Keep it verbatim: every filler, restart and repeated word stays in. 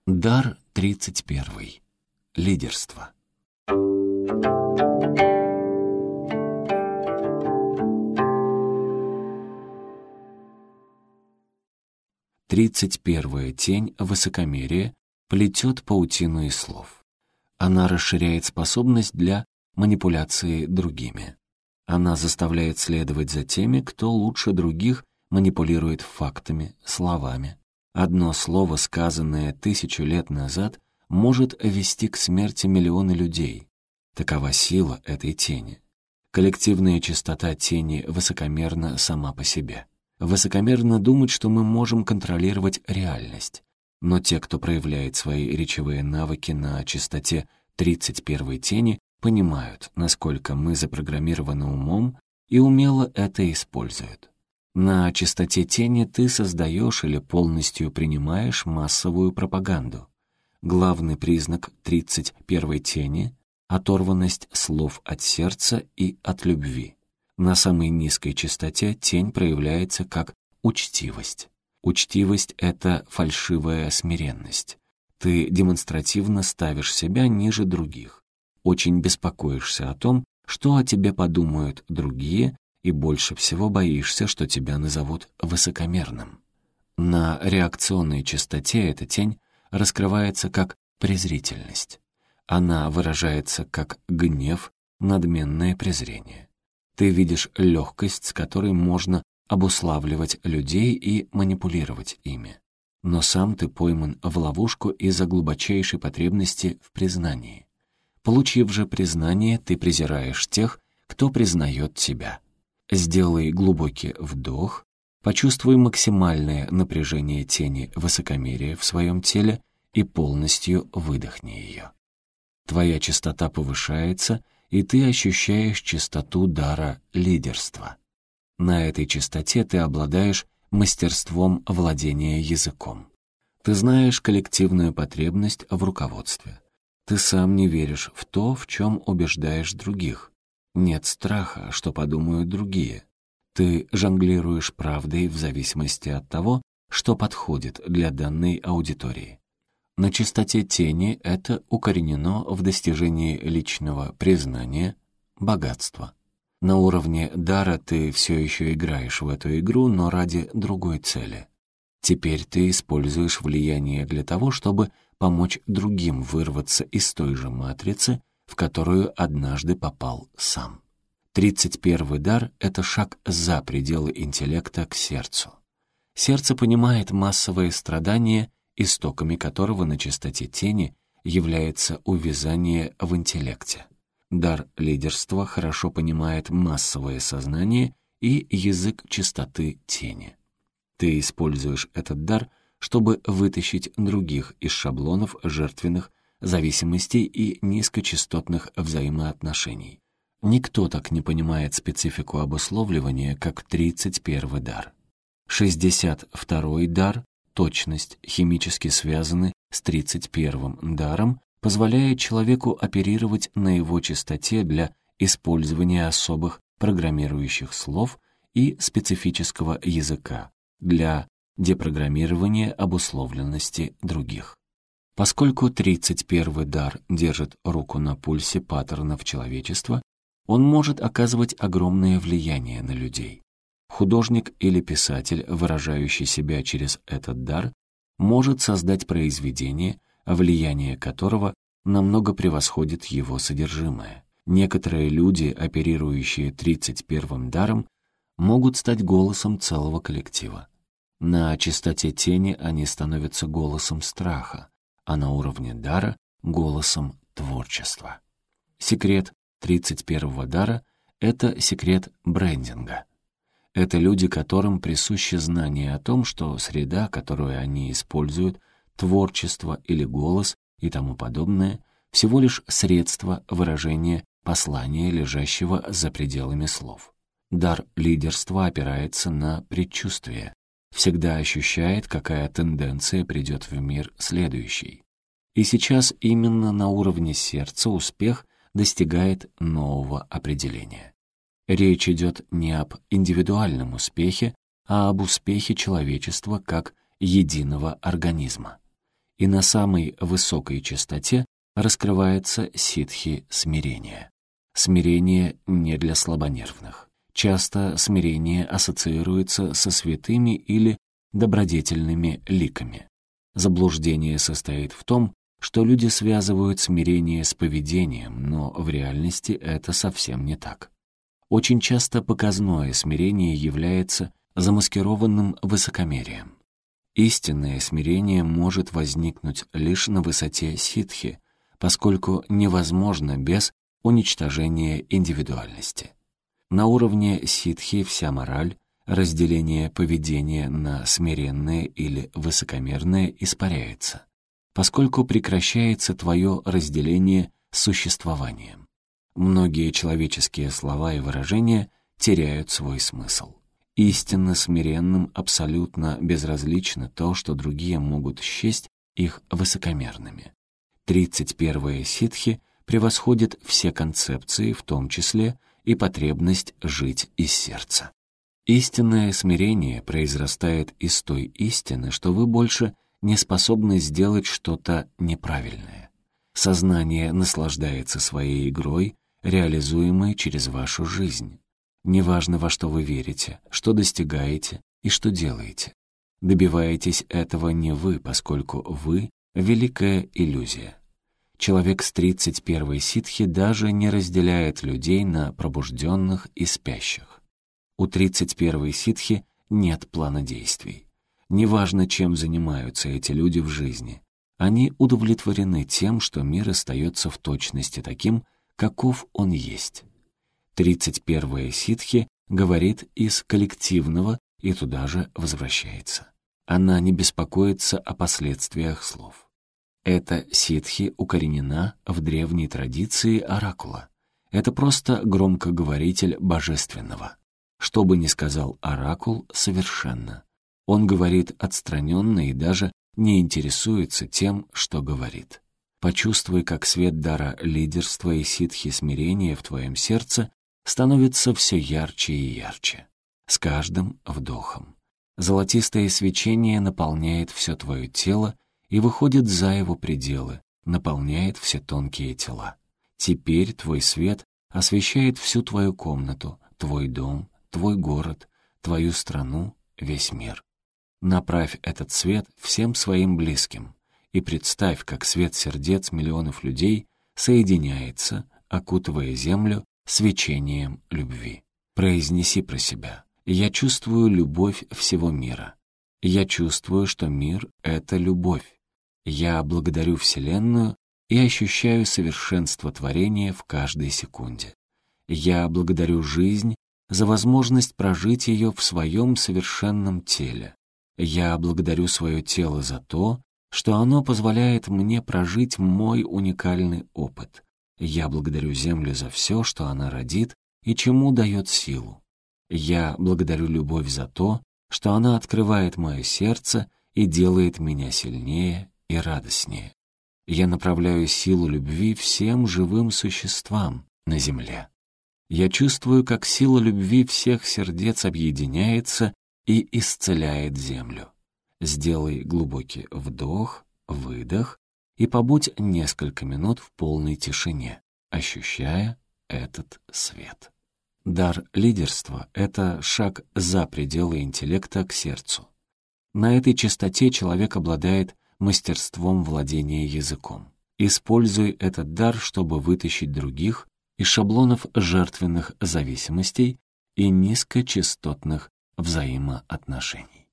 Дар тридцать первый. Лидерство. Тридцать первая тень высокомерия плетет паутину из слов. Она расширяет способность для манипуляции другими. Она заставляет следовать за теми, кто лучше других манипулирует фактами, словами. Одно слово, сказанное тысячу лет назад, может вести к смерти миллионы людей. Такова сила этой тени. Коллективная чистота тени высокомерна сама по себе. Высокомерно думать, что мы можем контролировать реальность. Но те, кто проявляет свои речевые навыки на чистоте тридцать первой тени, понимают, насколько мы запрограммированы умом и умело это используют. На чистоте тени ты создаешь или полностью принимаешь массовую пропаганду. Главный признак тридцать первой тени — оторванность слов от сердца и от любви. На самой низкой частоте тень проявляется как учтивость. Учтивость — это фальшивая смиренность. Ты демонстративно ставишь себя ниже других. Очень беспокоишься о том, что о тебе подумают другие, и больше всего боишься, что тебя назовут высокомерным. На реакционной частоте эта тень раскрывается как презрительность. Она выражается как гнев, надменное презрение. Ты видишь легкость, с которой можно обуславливать людей и манипулировать ими. Но сам ты пойман в ловушку из-за глубочайшей потребности в признании. Получив же признание, ты презираешь тех, кто признает тебя. Сделай глубокий вдох, почувствуй максимальное напряжение тени высокомерия в своем теле и полностью выдохни ее. Твоя чистота повышается, и ты ощущаешь чистоту дара лидерства. На этой чистоте ты обладаешь мастерством владения языком. Ты знаешь коллективную потребность в руководстве. Ты сам не веришь в то, в чем убеждаешь других. Нет страха, что подумают другие. Ты жонглируешь правдой в зависимости от того, что подходит для данной аудитории. На чистоте тени это укоренено в достижении личного признания, богатства. На уровне дара ты все еще играешь в эту игру, но ради другой цели. Теперь ты используешь влияние для того, чтобы помочь другим вырваться из той же матрицы, в которую однажды попал сам. Тридцать первый дар — это шаг за пределы интеллекта к сердцу. Сердце понимает массовые страдания, истоками которого на чистоте тени является увязание в интеллекте. Дар лидерства хорошо понимает массовое сознание и язык чистоты тени. Ты используешь этот дар, чтобы вытащить других из шаблонов жертвенных зависимостей и низкочастотных взаимоотношений. Никто так не понимает специфику обусловливания, как тридцать первый дар. шестьдесят второй дар, точность, химически связаны с тридцать первым даром, позволяет человеку оперировать на его частоте для использования особых программирующих слов и специфического языка для депрограммирования обусловленности других. Поскольку тридцать первый дар держит руку на пульсе паттернов человечества, он может оказывать огромное влияние на людей. Художник или писатель, выражающий себя через этот дар, может создать произведение, влияние которого намного превосходит его содержимое. Некоторые люди, оперирующие тридцать первым даром, могут стать голосом целого коллектива. На чистоте тени они становятся голосом страха, а на уровне дара — голосом творчества. Секрет тридцать первого дара — это секрет брендинга. Это люди, которым присуще знание о том, что среда, которую они используют, творчество или голос и тому подобное, всего лишь средство выражения послания, лежащего за пределами слов. Дар лидерства опирается на предчувствие, всегда ощущает, какая тенденция придет в мир следующий. И сейчас именно на уровне сердца успех достигает нового определения. Речь идет не об индивидуальном успехе, а об успехе человечества как единого организма. И на самой высокой частоте раскрывается ситхи смирения. Смирение не для слабонервных. Часто смирение ассоциируется со святыми или добродетельными ликами. Заблуждение состоит в том, что люди связывают смирение с поведением, но в реальности это совсем не так. Очень часто показное смирение является замаскированным высокомерием. Истинное смирение может возникнуть лишь на высоте ситхи, поскольку невозможно без уничтожения индивидуальности. На уровне ситхи вся мораль, разделение поведения на смиренное или высокомерное испаряется, поскольку прекращается твое разделение с существованием. Многие человеческие слова и выражения теряют свой смысл. Истинно смиренным абсолютно безразлично то, что другие могут счесть их высокомерными. Тридцать первые ситхи превосходит все концепции, в том числе и потребность жить из сердца. Истинное смирение произрастает из той истины, что вы больше не способны сделать что-то неправильное. Сознание наслаждается своей игрой, реализуемой через вашу жизнь. Неважно, во что вы верите, что достигаете и что делаете. Добиваетесь этого не вы, поскольку вы — великая иллюзия. Человек с тридцать первой ситхи даже не разделяет людей на пробужденных и спящих. У тридцать первой ситхи нет плана действий. Неважно, чем занимаются эти люди в жизни. Они удовлетворены тем, что мир остается в точности таким, каков он есть. Тридцать первая ситхи говорит из коллективного и туда же возвращается. Она не беспокоится о последствиях слов. Эта ситхи укоренена в древней традиции оракула. Это просто громкоговоритель божественного. Что бы ни сказал оракул, совершенно. Он говорит отстраненно и даже не интересуется тем, что говорит. Почувствуй, как свет дара лидерства и ситхи смирения в твоем сердце становится все ярче и ярче, с каждым вдохом. Золотистое свечение наполняет все твое тело и выходит за его пределы, наполняет все тонкие тела. Теперь твой свет освещает всю твою комнату, твой дом, твой город, твою страну, весь мир. Направь этот свет всем своим близким и представь, как свет сердец миллионов людей соединяется, окутывая землю свечением любви. Произнеси про себя: «Я чувствую любовь всего мира. Я чувствую, что мир — это любовь. Я благодарю Вселенную и ощущаю совершенство творения в каждой секунде. Я благодарю жизнь за возможность прожить ее в своем совершенном теле. Я благодарю свое тело за то, что оно позволяет мне прожить мой уникальный опыт. Я благодарю Землю за все, что она родит и чему дает силу. Я благодарю любовь за то, что она открывает мое сердце и делает меня сильнее и радостнее. Я направляю силу любви всем живым существам на Земле. Я чувствую, как сила любви всех сердец объединяется и исцеляет Землю. Сделай глубокий вдох, выдох и побудь несколько минут в полной тишине, ощущая этот свет. Дар лидерства — это шаг за пределы интеллекта к сердцу. На этой частоте человек обладает мастерством владения языком. Используй этот дар, чтобы вытащить других из шаблонов жертвенных зависимостей и низкочастотных взаимоотношений.